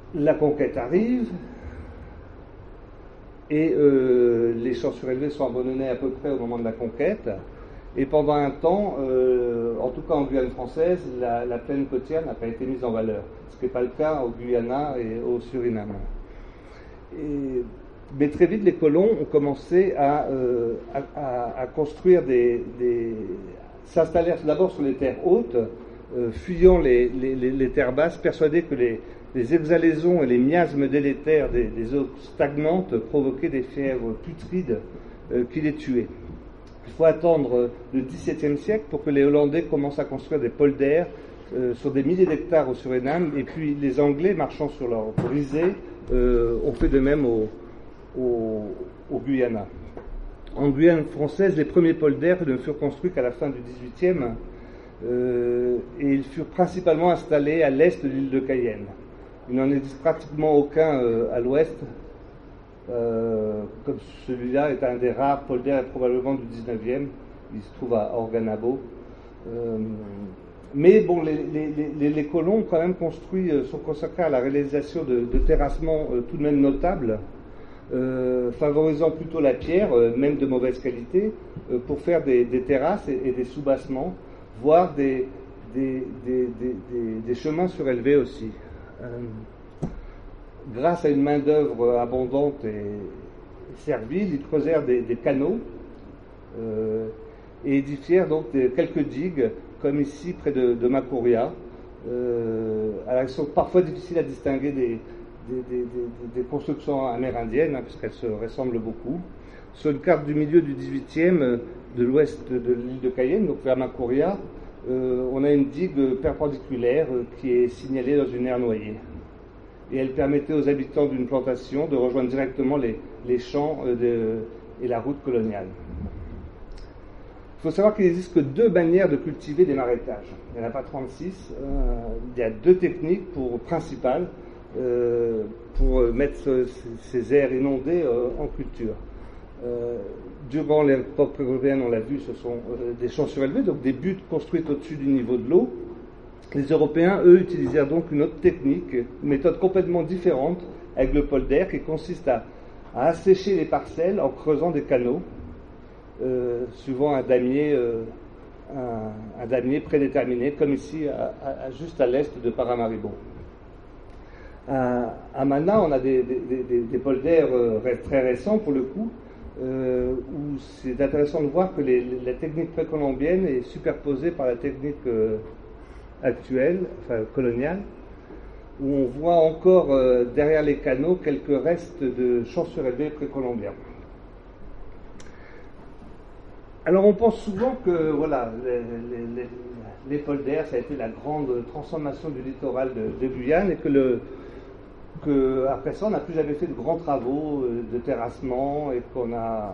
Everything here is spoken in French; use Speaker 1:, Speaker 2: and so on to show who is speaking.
Speaker 1: La conquête arrive et les champs surélevés sont abandonnés à peu près au moment de la conquête. Et pendant un temps, en tout cas en Guyane française, la plaine côtière n'a pas été mise en valeur, ce qui n'est pas le cas au Guyana et au Suriname. Mais très vite, les colons ont commencé à construire s'installèrent d'abord sur les terres hautes, fuyant les terres basses, persuadés que les exhalaisons et les miasmes délétères des eaux stagnantes provoquaient des fièvres putrides qui les tuaient. Il faut attendre le XVIIe siècle pour que les Hollandais commencent à construire des polders sur des milliers d'hectares au Suriname, et puis les Anglais, marchant sur leur brisée, ont fait de même au Guyana. En Guyane française, les premiers polders ne furent construits qu'à la fin du XVIIIe, et ils furent principalement installés à l'est de l'île de Cayenne. Il n'en existe pratiquement aucun à l'ouest, comme celui-là est un des rares polders probablement du XIXe. Il se trouve à Organabo. Mais bon, les colons ont quand même sont consacrés à la réalisation de terrassements tout de même notables, favorisant plutôt la pierre, même de mauvaise qualité, pour faire des terrasses et des soubassements, voire des chemins surélevés aussi. Grâce à une main-d'œuvre abondante et servile, ils creusèrent des canaux et édifièrent donc quelques digues, comme ici près de Makuria. Alors, elles sont parfois difficiles à distinguer des constructions amérindiennes, puisqu'elles se ressemblent beaucoup. Sur une carte du milieu du XVIIIe, de l'ouest de l'île de Cayenne, donc vers Makuria, on a une digue perpendiculaire qui est signalée dans une aire noyée. Et elle permettait aux habitants d'une plantation de rejoindre directement les champs et la route coloniale. Il faut savoir qu'il n'existe que deux manières de cultiver des marécages. Il n'y en a pas 36. Il y a deux techniques principales pour mettre ces aires inondées en culture. Durant l'époque pré-européenne, on l'a vu, ce sont des champs surélevés, donc des buttes construites au-dessus du niveau de l'eau. Les Européens, eux, utilisèrent donc une autre technique, une méthode complètement différente avec le polder, qui consiste à assécher les parcelles en creusant des canaux, suivant un damier prédéterminé, comme ici, juste à l'est de Paramaribo. À Mana, on a des polders très récents pour le coup, où c'est intéressant de voir que la technique précolombienne est superposée par la technique actuelle, enfin coloniale, où on voit encore derrière les canaux quelques restes de champs surélevés précolombiens. Alors on pense souvent que voilà, les polders, ça a été la grande transformation du littoral de Guyane, et que après ça on n'a plus jamais fait de grands travaux de terrassement, et qu'on a